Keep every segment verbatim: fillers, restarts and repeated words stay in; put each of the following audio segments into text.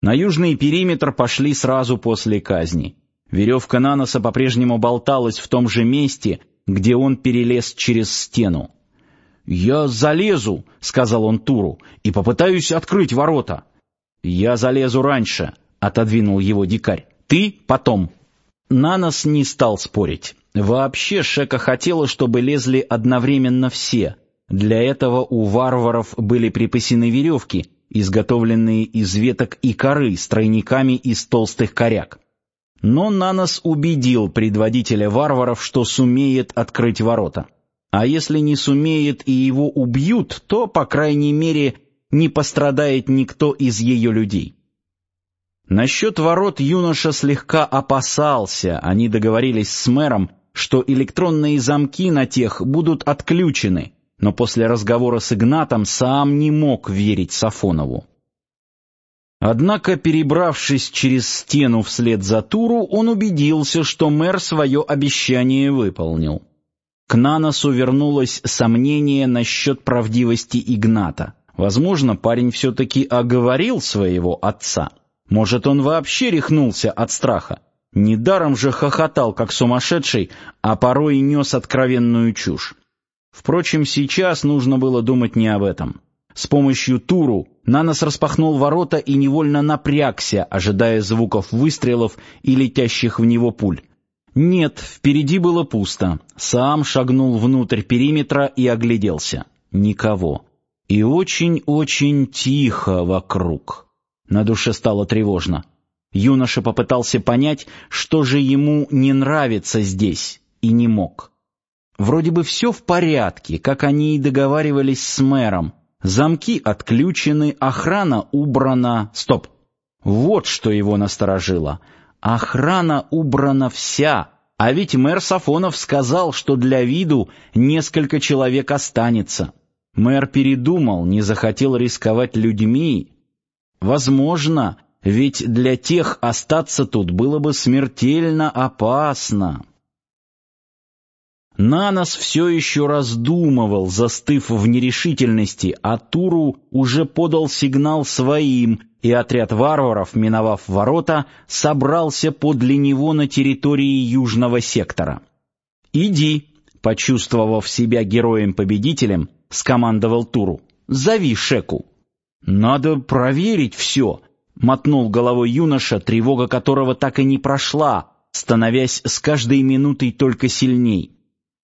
На южный периметр пошли сразу после казни. Веревка Наноса по-прежнему болталась в том же месте, где он перелез через стену. «Я залезу», — сказал он Туру, — «и попытаюсь открыть ворота». «Я залезу раньше», — отодвинул его дикарь. «Ты потом». Нанос не стал спорить. Вообще Шека хотела, чтобы лезли одновременно все. Для этого у варваров были припасены веревки, изготовленные из веток и коры с тройниками из толстых коряк. Но Нанос убедил предводителя варваров, что сумеет открыть ворота. А если не сумеет и его убьют, то, по крайней мере, не пострадает никто из ее людей. Насчет ворот юноша слегка опасался. Они договорились с мэром, что электронные замки на тех будут отключены, но после разговора с Игнатом сам не мог верить Сафонову. Однако, перебравшись через стену вслед за Туру, он убедился, что мэр свое обещание выполнил. К Наносу вернулось сомнение насчет правдивости Игната. Возможно, парень все-таки оговорил своего отца. Может, он вообще рехнулся от страха. Недаром же хохотал, как сумасшедший, а порой нес откровенную чушь. Впрочем, сейчас нужно было думать не об этом. С помощью Туру Нанос распахнул ворота и невольно напрягся, ожидая звуков выстрелов и летящих в него пуль. Нет, впереди было пусто. Сам шагнул внутрь периметра и огляделся. Никого. И очень-очень тихо вокруг. На душе стало тревожно. Юноша попытался понять, что же ему не нравится здесь, и не мог. Вроде бы все в порядке, как они и договаривались с мэром. Замки отключены, охрана убрана. Стоп! Вот что его насторожило. Охрана убрана вся, а ведь мэр Сафонов сказал, что для виду несколько человек останется. Мэр передумал, не захотел рисковать людьми. Возможно, ведь для тех остаться тут было бы смертельно опасно. Нанос все еще раздумывал, застыв в нерешительности, а Туру уже подал сигнал своим, и отряд варваров, миновав ворота, собрался подле него на территории южного сектора. «Иди», — почувствовав себя героем-победителем, скомандовал Туру, — «зови Шеку». «Надо проверить все», — мотнул головой юноша, тревога которого так и не прошла, становясь с каждой минутой только сильней.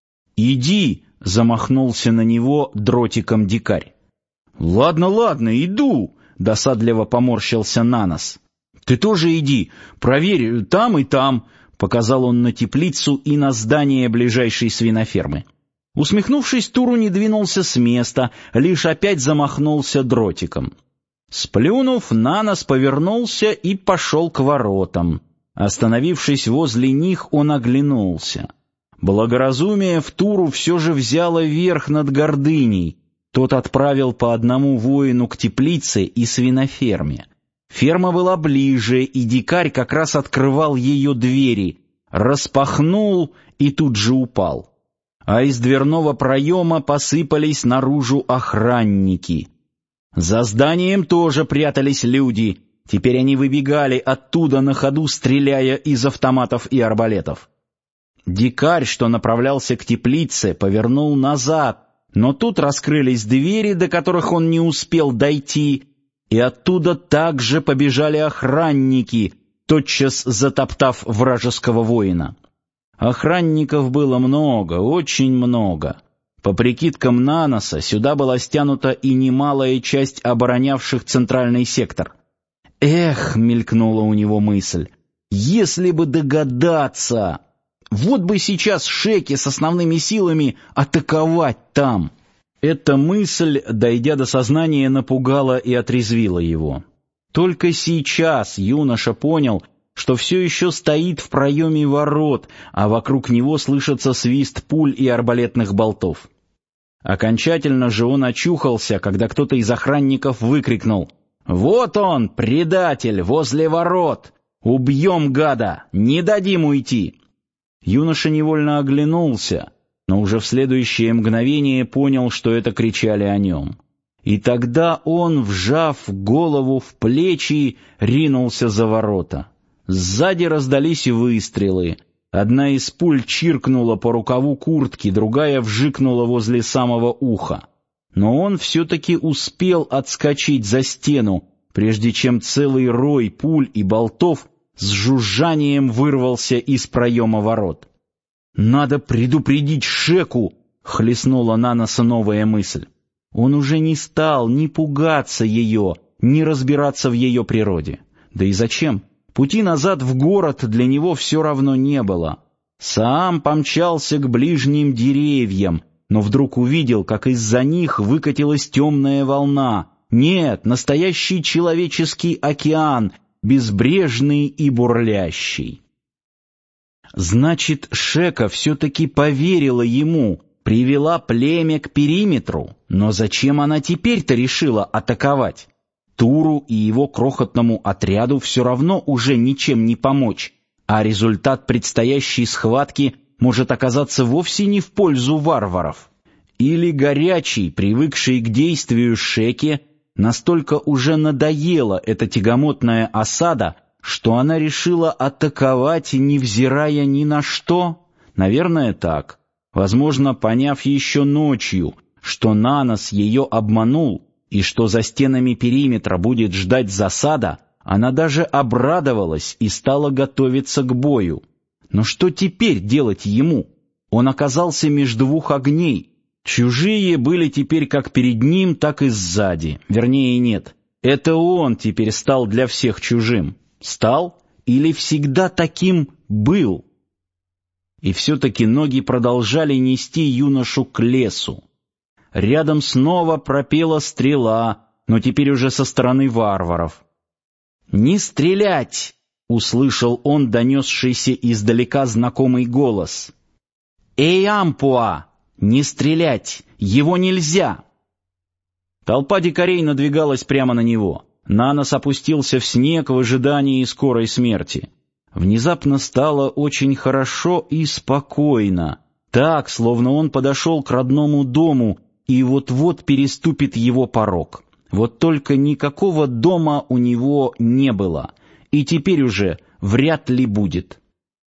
«Иди», — замахнулся на него дротиком дикарь. «Ладно, ладно, иду», — досадливо поморщился Нанос. «Ты тоже иди, проверь там и там», — показал он на теплицу и на здание ближайшей свинофермы. Усмехнувшись, Туру не двинулся с места, лишь опять замахнулся дротиком. Сплюнув, Нанос повернулся и пошел к воротам. Остановившись возле них, он оглянулся. Благоразумие в Туру все же взяло верх над гордыней. Тот отправил по одному воину к теплице и свиноферме. Ферма была ближе, и дикарь как раз открывал ее двери, распахнул и тут же упал. А из дверного проема посыпались наружу охранники. За зданием тоже прятались люди. Теперь они выбегали оттуда на ходу, стреляя из автоматов и арбалетов. Дикарь, что направлялся к теплице, повернул назад, но тут раскрылись двери, до которых он не успел дойти, и оттуда также побежали охранники, тотчас затоптав вражеского воина. Охранников было много, очень много. По прикидкам Наноса, сюда была стянута и немалая часть оборонявших центральный сектор. «Эх», — мелькнула у него мысль, — «если бы догадаться! Вот бы сейчас Шеке с основными силами атаковать там!» Эта мысль, дойдя до сознания, напугала и отрезвила его. Только сейчас юноша понял, что все еще стоит в проеме ворот, а вокруг него слышится свист пуль и арбалетных болтов. Окончательно же он очухался, когда кто-то из охранников выкрикнул: «Вот он, предатель, возле ворот! Убьем гада! Не дадим уйти!» Юноша невольно оглянулся, но уже в следующее мгновение понял, что это кричали о нем. И тогда он, вжав голову в плечи, ринулся за ворота. Сзади раздались выстрелы. Одна из пуль чиркнула по рукаву куртки, другая вжикнула возле самого уха. Но он все-таки успел отскочить за стену, прежде чем целый рой пуль и болтов с жужжанием вырвался из проема ворот. «Надо предупредить Шеку!» — хлестнула Наноса новая мысль. Он уже не стал ни пугаться ее, ни разбираться в ее природе. Да и зачем? Пути назад в город для него все равно не было. Саам помчался к ближним деревьям, но вдруг увидел, как из-за них выкатилась темная волна. Нет, настоящий человеческий океан, безбрежный и бурлящий. Значит, Шека все-таки поверила ему, привела племя к периметру. Но зачем она теперь-то решила атаковать? Туру и его крохотному отряду все равно уже ничем не помочь, а результат предстоящей схватки может оказаться вовсе не в пользу варваров. Или горячий, привыкший к действию Шеке, настолько уже надоела эта тягомотная осада, что она решила атаковать, невзирая ни на что? Наверное, так. Возможно, поняв еще ночью, что Нанос ее обманул, и что за стенами периметра будет ждать засада, она даже обрадовалась и стала готовиться к бою. Но что теперь делать ему? Он оказался между двух огней. Чужие были теперь как перед ним, так и сзади. Вернее, нет. Это он теперь стал для всех чужим. Стал или всегда таким был? И все-таки ноги продолжали нести юношу к лесу. Рядом снова пропела стрела, но теперь уже со стороны варваров. «Не стрелять!» — услышал он донесшийся издалека знакомый голос. «Эй, Ампуа! Не стрелять! Его нельзя!» Толпа дикарей надвигалась прямо на него. Нанос опустился в снег в ожидании скорой смерти. Внезапно стало очень хорошо и спокойно, так, словно он подошел к родному дому и вот-вот переступит его порог. Вот только никакого дома у него не было, и теперь уже вряд ли будет.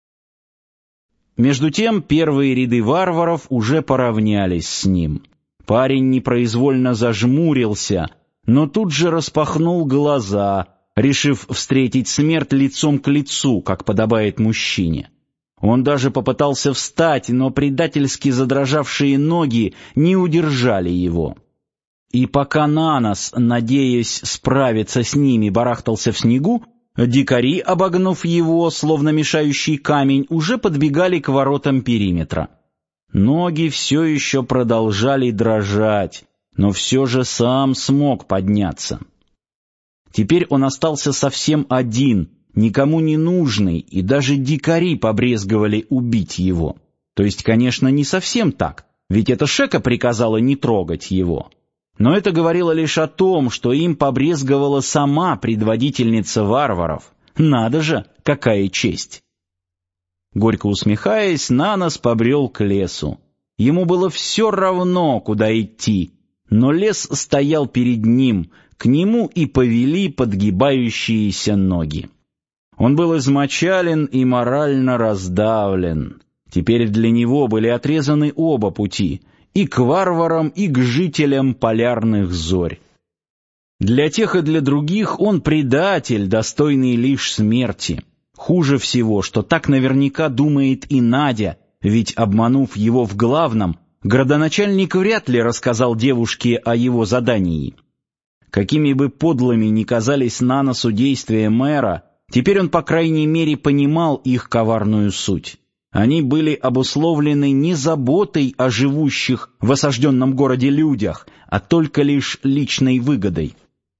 Между тем первые ряды варваров уже поравнялись с ним. Парень непроизвольно зажмурился, но тут же распахнул глаза, решив встретить смерть лицом к лицу, как подобает мужчине. Он даже попытался встать, но предательски задрожавшие ноги не удержали его. И пока Нанос, надеясь справиться с ними, барахтался в снегу, дикари, обогнув его, словно мешающий камень, уже подбегали к воротам периметра. Ноги все еще продолжали дрожать, но все же сам смог подняться. Теперь он остался совсем один, никому не нужный, и даже дикари побрезговали убить его. То есть, конечно, не совсем так, ведь это Шека приказала не трогать его. Но это говорило лишь о том, что им побрезговала сама предводительница варваров. Надо же, какая честь! Горько усмехаясь, Нанос побрел к лесу. Ему было все равно, куда идти, но лес стоял перед ним, к нему и повели подгибающиеся ноги. Он был измочален и морально раздавлен. Теперь для него были отрезаны оба пути — и к варварам, и к жителям полярных зорь. Для тех и для других он предатель, достойный лишь смерти. Хуже всего, что так наверняка думает и Надя, ведь, обманув его в главном, градоначальник вряд ли рассказал девушке о его задании. Какими бы подлыми ни казались Наносу действия мэра, теперь он, по крайней мере, понимал их коварную суть. Они были обусловлены не заботой о живущих в осажденном городе людях, а только лишь личной выгодой.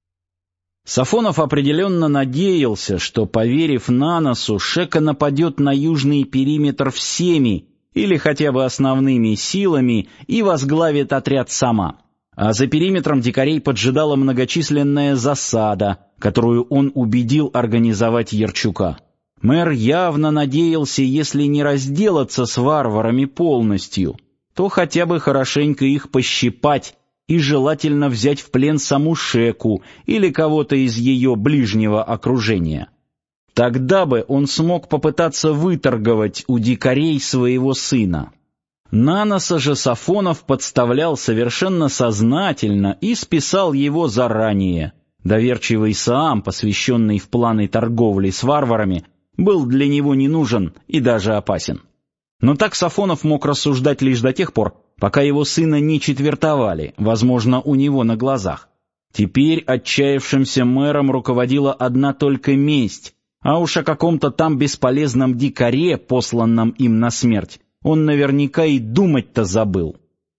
Сафонов определенно надеялся, что, поверив Наносу, Шека нападет на южный периметр всеми или хотя бы основными силами и возглавит отряд сама. А за периметром дикарей поджидала многочисленная засада, которую он убедил организовать Ярчука. Мэр явно надеялся, если не разделаться с варварами полностью, то хотя бы хорошенько их пощипать, и желательно взять в плен саму Шеку или кого-то из ее ближнего окружения. Тогда бы он смог попытаться выторговать у дикарей своего сына. Наноса же Сафонов подставлял совершенно сознательно и списал его заранее. Доверчивый Саам, посвященный в планы торговли с варварами, был для него не нужен и даже опасен. Но так Сафонов мог рассуждать лишь до тех пор, пока его сына не четвертовали, возможно, у него на глазах. Теперь отчаявшимся мэром руководила одна только месть, а уж о каком-то там бесполезном дикаре, посланном им на смерть, он наверняка и думать-то забыл.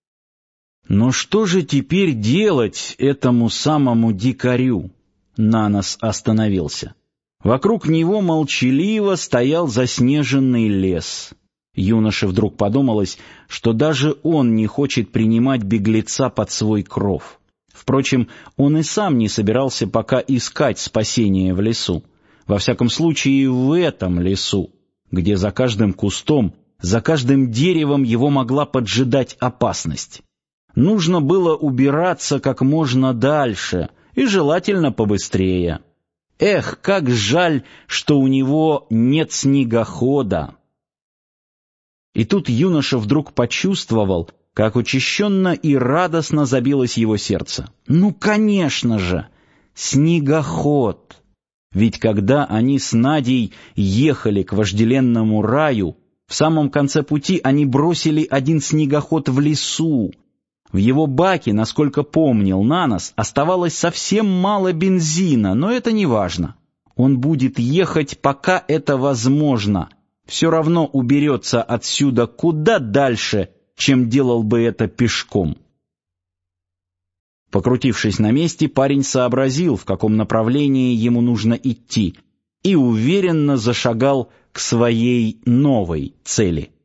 Но что же теперь делать этому самому дикарю? Нанос остановился. Вокруг него молчаливо стоял заснеженный лес. Юноше вдруг подумалось, что даже он не хочет принимать беглеца под свой кров. Впрочем, он и сам не собирался пока искать спасения в лесу. Во всяком случае, в этом лесу, где за каждым кустом, за каждым деревом его могла поджидать опасность. Нужно было убираться как можно дальше, и желательно побыстрее. Эх, как жаль, что у него нет снегохода. И тут юноша вдруг почувствовал, как учащенно и радостно забилось его сердце. Ну, конечно же, снегоход! Ведь когда они с Надей ехали к вожделенному раю, в самом конце пути они бросили один снегоход в лесу. В его баке, насколько помнил Нанос, оставалось совсем мало бензина, но это не важно. Он будет ехать, пока это возможно. Все равно уберется отсюда куда дальше, чем делал бы это пешком. Покрутившись на месте, парень сообразил, в каком направлении ему нужно идти, и уверенно зашагал к своей новой цели.